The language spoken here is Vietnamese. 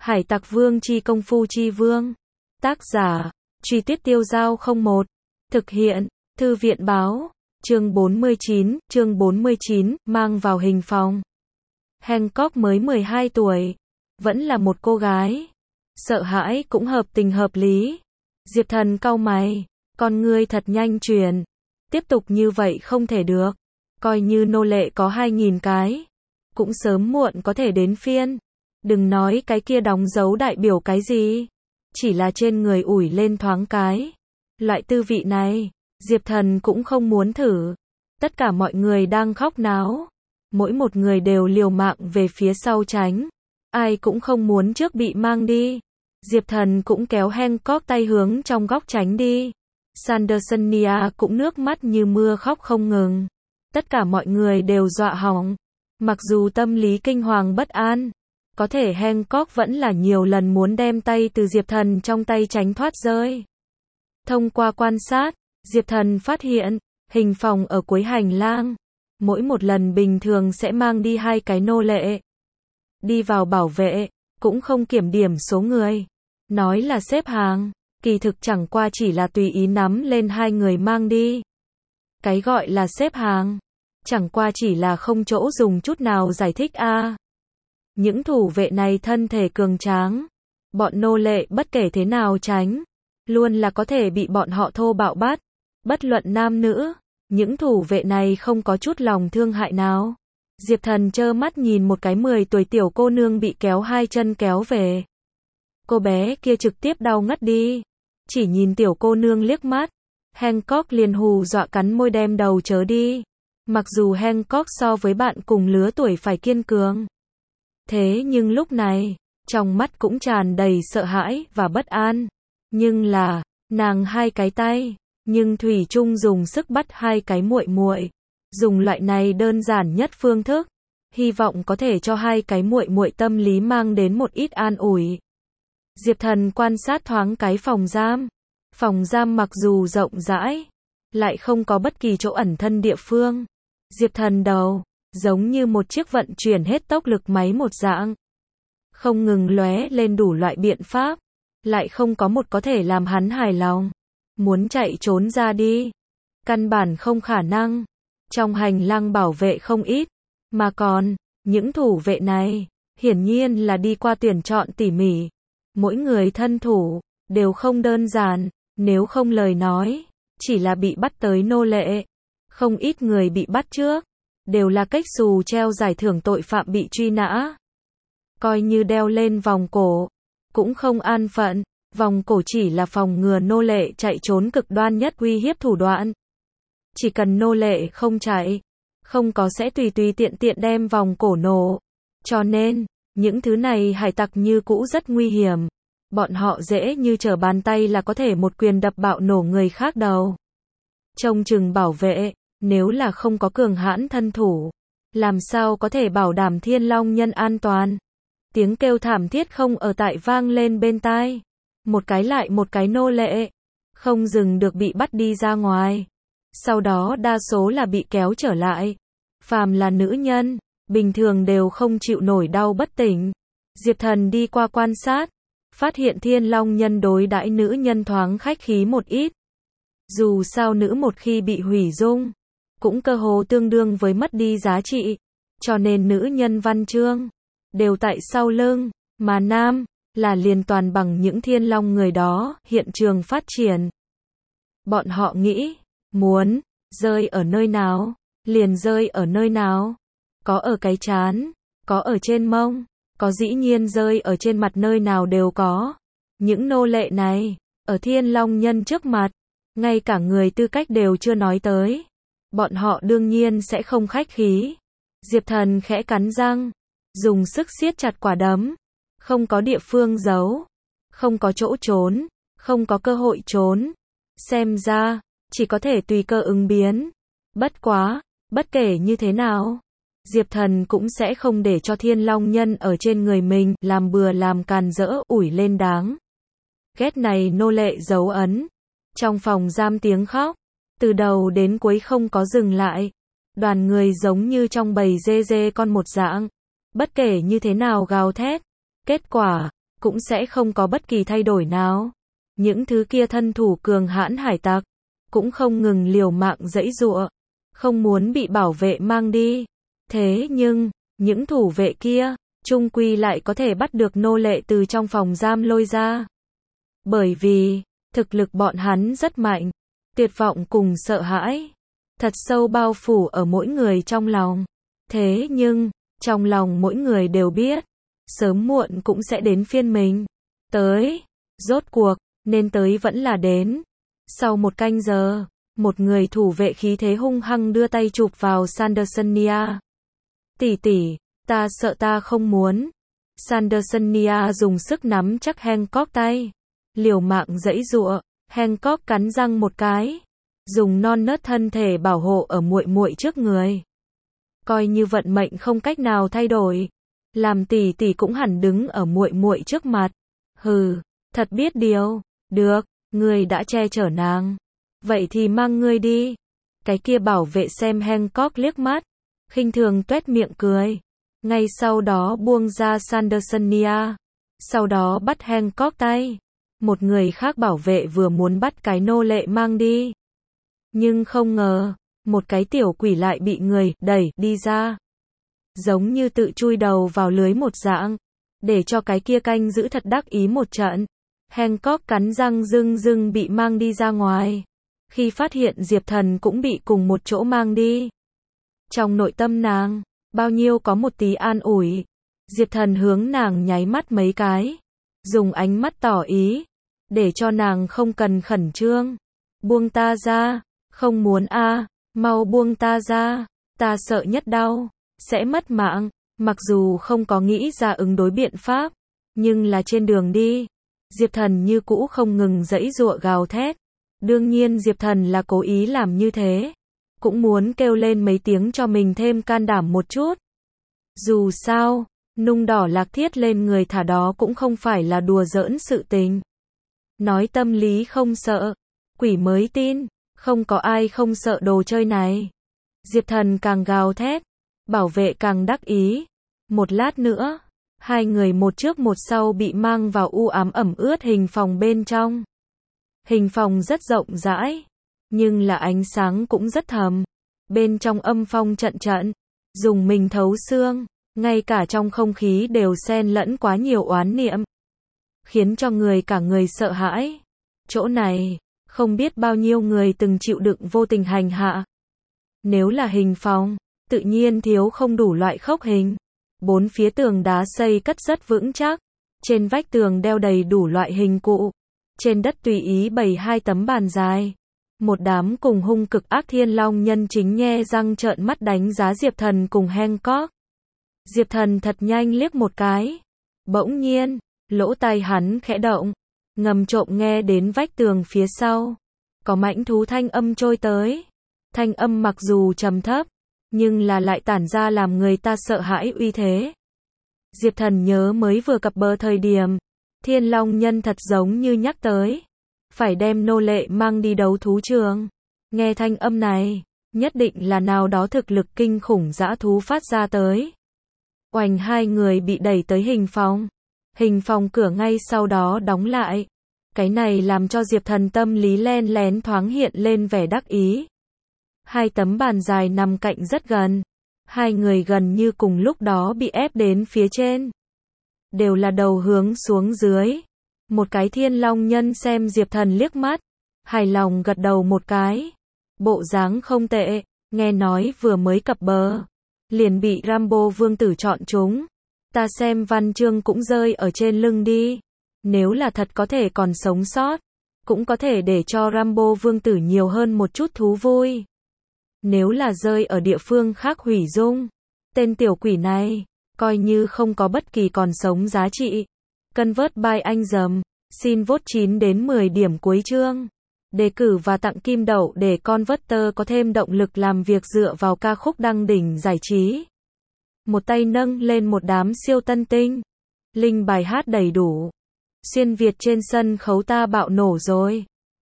Hải Tặc Vương chi công phu chi vương. Tác giả, Truy Tuyết Tiêu Dao 01. Thực hiện, Thư viện báo. Chương 49, mang vào hình phòng. Hancock mới 12 tuổi. Vẫn là một cô gái. Sợ hãi cũng hợp tình hợp lý. Diệp Thần cau mày. Con ngươi thật nhanh chuyển. Tiếp tục như vậy không thể được. Coi như nô lệ có 2.000 cái. Cũng sớm muộn có thể đến phiên. Đừng nói cái kia đóng dấu đại biểu cái gì. Chỉ là trên người ủi lên thoáng cái. Loại tư vị này, Diệp Thần cũng không muốn thử. Tất cả mọi người đang khóc náo. Mỗi một người đều liều mạng về phía sau tránh. Ai cũng không muốn trước bị mang đi. Diệp Thần cũng kéo Hancock tay hướng trong góc tránh đi. Sandersonia cũng nước mắt như mưa khóc không ngừng. Tất cả mọi người đều dọa hỏng. Mặc dù tâm lý kinh hoàng bất an, có thể Hancock vẫn là nhiều lần muốn đem tay từ Diệp Thần trong tay tránh thoát rơi. Thông qua quan sát, Diệp Thần phát hiện, hình phòng ở cuối hành lang. Mỗi một lần bình thường sẽ mang đi 2 cái nô lệ. Đi vào bảo vệ, cũng không kiểm điểm số người. Nói là xếp hàng, kỳ thực chẳng qua chỉ là tùy ý nắm lên 2 người mang đi. Cái gọi là xếp hàng, chẳng qua chỉ là không chỗ dùng chút nào giải thích a. Những thủ vệ này thân thể cường tráng. Bọn nô lệ bất kể thế nào tránh, luôn là có thể bị bọn họ thô bạo bắt. Bất luận nam nữ, những thủ vệ này không có chút lòng thương hại nào. Diệp Thần trơ mắt nhìn một cái 10 tuổi tiểu cô nương bị kéo 2 chân kéo về. Cô bé kia trực tiếp đau ngất đi. Chỉ nhìn tiểu cô nương liếc mắt, Hancock liền hù dọa cắn môi đem đầu chớ đi. Mặc dù Hancock so với bạn cùng lứa tuổi phải kiên cường. Thế nhưng lúc này, trong mắt cũng tràn đầy sợ hãi và bất an. Nhưng là, nàng 2 cái tay, nhưng thủy chung dùng sức bắt 2 cái muội muội. Dùng loại này đơn giản nhất phương thức, hy vọng có thể cho 2 cái muội muội tâm lý mang đến một ít an ủi. Diệp Thần quan sát thoáng cái phòng giam. Phòng giam mặc dù rộng rãi, lại không có bất kỳ chỗ ẩn thân địa phương. Diệp Thần đầu, giống như một chiếc vận chuyển hết tốc lực máy một dạng. Không ngừng lóe lên đủ loại biện pháp, lại không có một có thể làm hắn hài lòng. Muốn chạy trốn ra đi, căn bản không khả năng. Trong hành lang bảo vệ không ít, mà còn, những thủ vệ này, hiển nhiên là đi qua tuyển chọn tỉ mỉ. Mỗi người thân thủ, đều không đơn giản, nếu không lời nói, chỉ là bị bắt tới nô lệ. Không ít người bị bắt trước, đều là cách xù treo giải thưởng tội phạm bị truy nã. Coi như đeo lên vòng cổ, cũng không an phận, vòng cổ chỉ là phòng ngừa nô lệ chạy trốn cực đoan nhất uy hiếp thủ đoạn. Chỉ cần nô lệ không chạy, không có sẽ tùy tiện đem vòng cổ nổ. Cho nên, những thứ này hải tặc như cũ rất nguy hiểm. Bọn họ dễ như trở bàn tay là có thể một quyền đập bạo nổ người khác đầu. Trông chừng bảo vệ, nếu là không có cường hãn thân thủ, làm sao có thể bảo đảm Thiên Long Nhân an toàn. Tiếng kêu thảm thiết không ở tại vang lên bên tai. Một cái lại một cái nô lệ, không dừng được bị bắt đi ra ngoài. Sau đó đa số là bị kéo trở lại. Phàm là nữ nhân, bình thường đều không chịu nổi đau bất tỉnh. Diệp Thần đi qua quan sát, phát hiện Thiên Long Nhân đối đãi nữ nhân thoáng khách khí một ít. Dù sao nữ một khi bị hủy dung, cũng cơ hồ tương đương với mất đi giá trị. Cho nên nữ nhân văn chương, đều tại sau lưng, mà nam, là liền toàn bằng những thiên long người đó, hiện trường phát triển. Bọn họ nghĩ, muốn, rơi ở nơi nào, liền rơi ở nơi nào. Có ở cái trán, có ở trên mông, có dĩ nhiên rơi ở trên mặt nơi nào đều có. Những nô lệ này, ở Thiên Long Nhân trước mặt, ngay cả người tư cách đều chưa nói tới. Bọn họ đương nhiên sẽ không khách khí. Diệp Thần khẽ cắn răng, dùng sức siết chặt quả đấm. Không có địa phương giấu, không có chỗ trốn, không có cơ hội trốn. Xem ra, chỉ có thể tùy cơ ứng biến. Bất quá, bất kể như thế nào, Diệp Thần cũng sẽ không để cho Thiên Long Nhân ở trên người mình làm bừa làm càn rỡ ủi lên đáng. Ghét này nô lệ dấu ấn. Trong phòng giam tiếng khóc, từ đầu đến cuối không có dừng lại. Đoàn người giống như trong bầy dê con một dạng. Bất kể như thế nào gào thét. Kết quả, cũng sẽ không có bất kỳ thay đổi nào. Những thứ kia thân thủ cường hãn hải tặc, cũng không ngừng liều mạng giãy giụa, không muốn bị bảo vệ mang đi. Thế nhưng, những thủ vệ kia, chung quy lại có thể bắt được nô lệ từ trong phòng giam lôi ra. Bởi vì, thực lực bọn hắn rất mạnh, tuyệt vọng cùng sợ hãi, thật sâu bao phủ ở mỗi người trong lòng. Thế nhưng, trong lòng mỗi người đều biết, sớm muộn cũng sẽ đến phiên mình. Tới, rốt cuộc, nên tới vẫn là đến. Sau một canh giờ, một người thủ vệ khí thế hung hăng đưa tay chụp vào Sandersonia. Tỷ tỷ, ta sợ ta không muốn. Sandersonia dùng sức nắm chắc Hancock tay, liều mạng giãy giụa. Hancock cắn răng một cái, dùng non nớt thân thể bảo hộ ở muội muội trước người. Coi như vận mệnh không cách nào thay đổi, làm tỷ tỷ cũng hẳn đứng ở muội muội trước mặt. Hừ, thật biết điều. Được, ngươi đã che chở nàng, vậy thì mang ngươi đi. Cái kia bảo vệ xem Hancock liếc mắt, khinh thường tuét miệng cười, ngay sau đó buông ra Sandersonia, sau đó bắt Hancock tay. Một người khác bảo vệ vừa muốn bắt cái nô lệ mang đi, nhưng không ngờ, một cái tiểu quỷ lại bị người đẩy đi ra, giống như tự chui đầu vào lưới một dạng, để cho cái kia canh giữ thật đắc ý một trận. Hancock cắn răng rưng rưng bị mang đi ra ngoài. Khi phát hiện Diệp Thần cũng bị cùng một chỗ mang đi, trong nội tâm nàng, bao nhiêu có một tí an ủi. Diệp Thần hướng nàng nháy mắt mấy cái, dùng ánh mắt tỏ ý, để cho nàng không cần khẩn trương. Buông ta ra, không muốn a, mau buông ta ra, ta sợ nhất đau, sẽ mất mạng. Mặc dù không có nghĩ ra ứng đối biện pháp, nhưng là trên đường đi, Diệp Thần như cũ không ngừng giãy giụa gào thét. Đương nhiên Diệp Thần là cố ý làm như thế, cũng muốn kêu lên mấy tiếng cho mình thêm can đảm một chút. Dù sao, nung đỏ lạc thiết lên người thả đó cũng không phải là đùa giỡn sự tình. Nói tâm lý không sợ, quỷ mới tin, không có ai không sợ đồ chơi này. Diệp Thần càng gào thét, bảo vệ càng đắc ý. Một lát nữa, hai người một trước một sau bị mang vào u ám ẩm ướt hình phòng bên trong. Hình phòng rất rộng rãi, nhưng là ánh sáng cũng rất thầm. Bên trong âm phong trận trận, dùng mình thấu xương, ngay cả trong không khí đều xen lẫn quá nhiều oán niệm, khiến cho người cả người sợ hãi. Chỗ này, không biết bao nhiêu người từng chịu đựng vô tình hành hạ. Nếu là hình phòng, tự nhiên thiếu không đủ loại khốc hình. Bốn phía tường đá xây cất rất vững chắc, trên vách tường đeo đầy đủ loại hình cụ, trên đất tùy ý bày hai tấm bàn dài. Một đám cùng hung cực ác thiên long nhân chính nhe răng trợn mắt đánh giá Diệp Thần cùng Hancock. Diệp Thần thật nhanh liếc một cái, bỗng nhiên, lỗ tai hắn khẽ động, ngầm trộm nghe đến vách tường phía sau, có mãnh thú thanh âm trôi tới. Thanh âm mặc dù trầm thấp, nhưng là lại tản ra làm người ta sợ hãi uy thế. Diệp Thần nhớ mới vừa cập bờ thời điểm, thiên long nhân thật giống như nhắc tới, phải đem nô lệ mang đi đấu thú trường. Nghe thanh âm này, nhất định là nào đó thực lực kinh khủng dã thú phát ra tới. Oành, hai người bị đẩy tới hình phòng. Hình phòng cửa ngay sau đó đóng lại. Cái này làm cho Diệp Thần tâm lý len lén thoáng hiện lên vẻ đắc ý. Hai tấm bàn dài nằm cạnh rất gần. Hai người gần như cùng lúc đó bị ép đến phía trên. Đều là đầu hướng xuống dưới. Một cái thiên long nhân xem Diệp Thần liếc mắt, hài lòng gật đầu một cái. Bộ dáng không tệ, nghe nói vừa mới cập bờ, liền bị Rambo vương tử chọn chúng. Ta xem văn chương cũng rơi ở trên lưng đi. Nếu là thật có thể còn sống sót, cũng có thể để cho Rambo vương tử nhiều hơn một chút thú vui. Nếu là rơi ở địa phương khác hủy dung, tên tiểu quỷ này, coi như không có bất kỳ còn sống giá trị. Convert by anh dầm, xin vote 9 đến 10 điểm cuối chương. Đề cử và tặng kim đậu để Converter có thêm động lực làm việc dựa vào ca khúc đăng đỉnh giải trí. Một tay nâng lên một đám siêu tân tinh. Link bài hát đầy đủ. Xuyên Việt trên sân khấu ta bạo nổ rồi.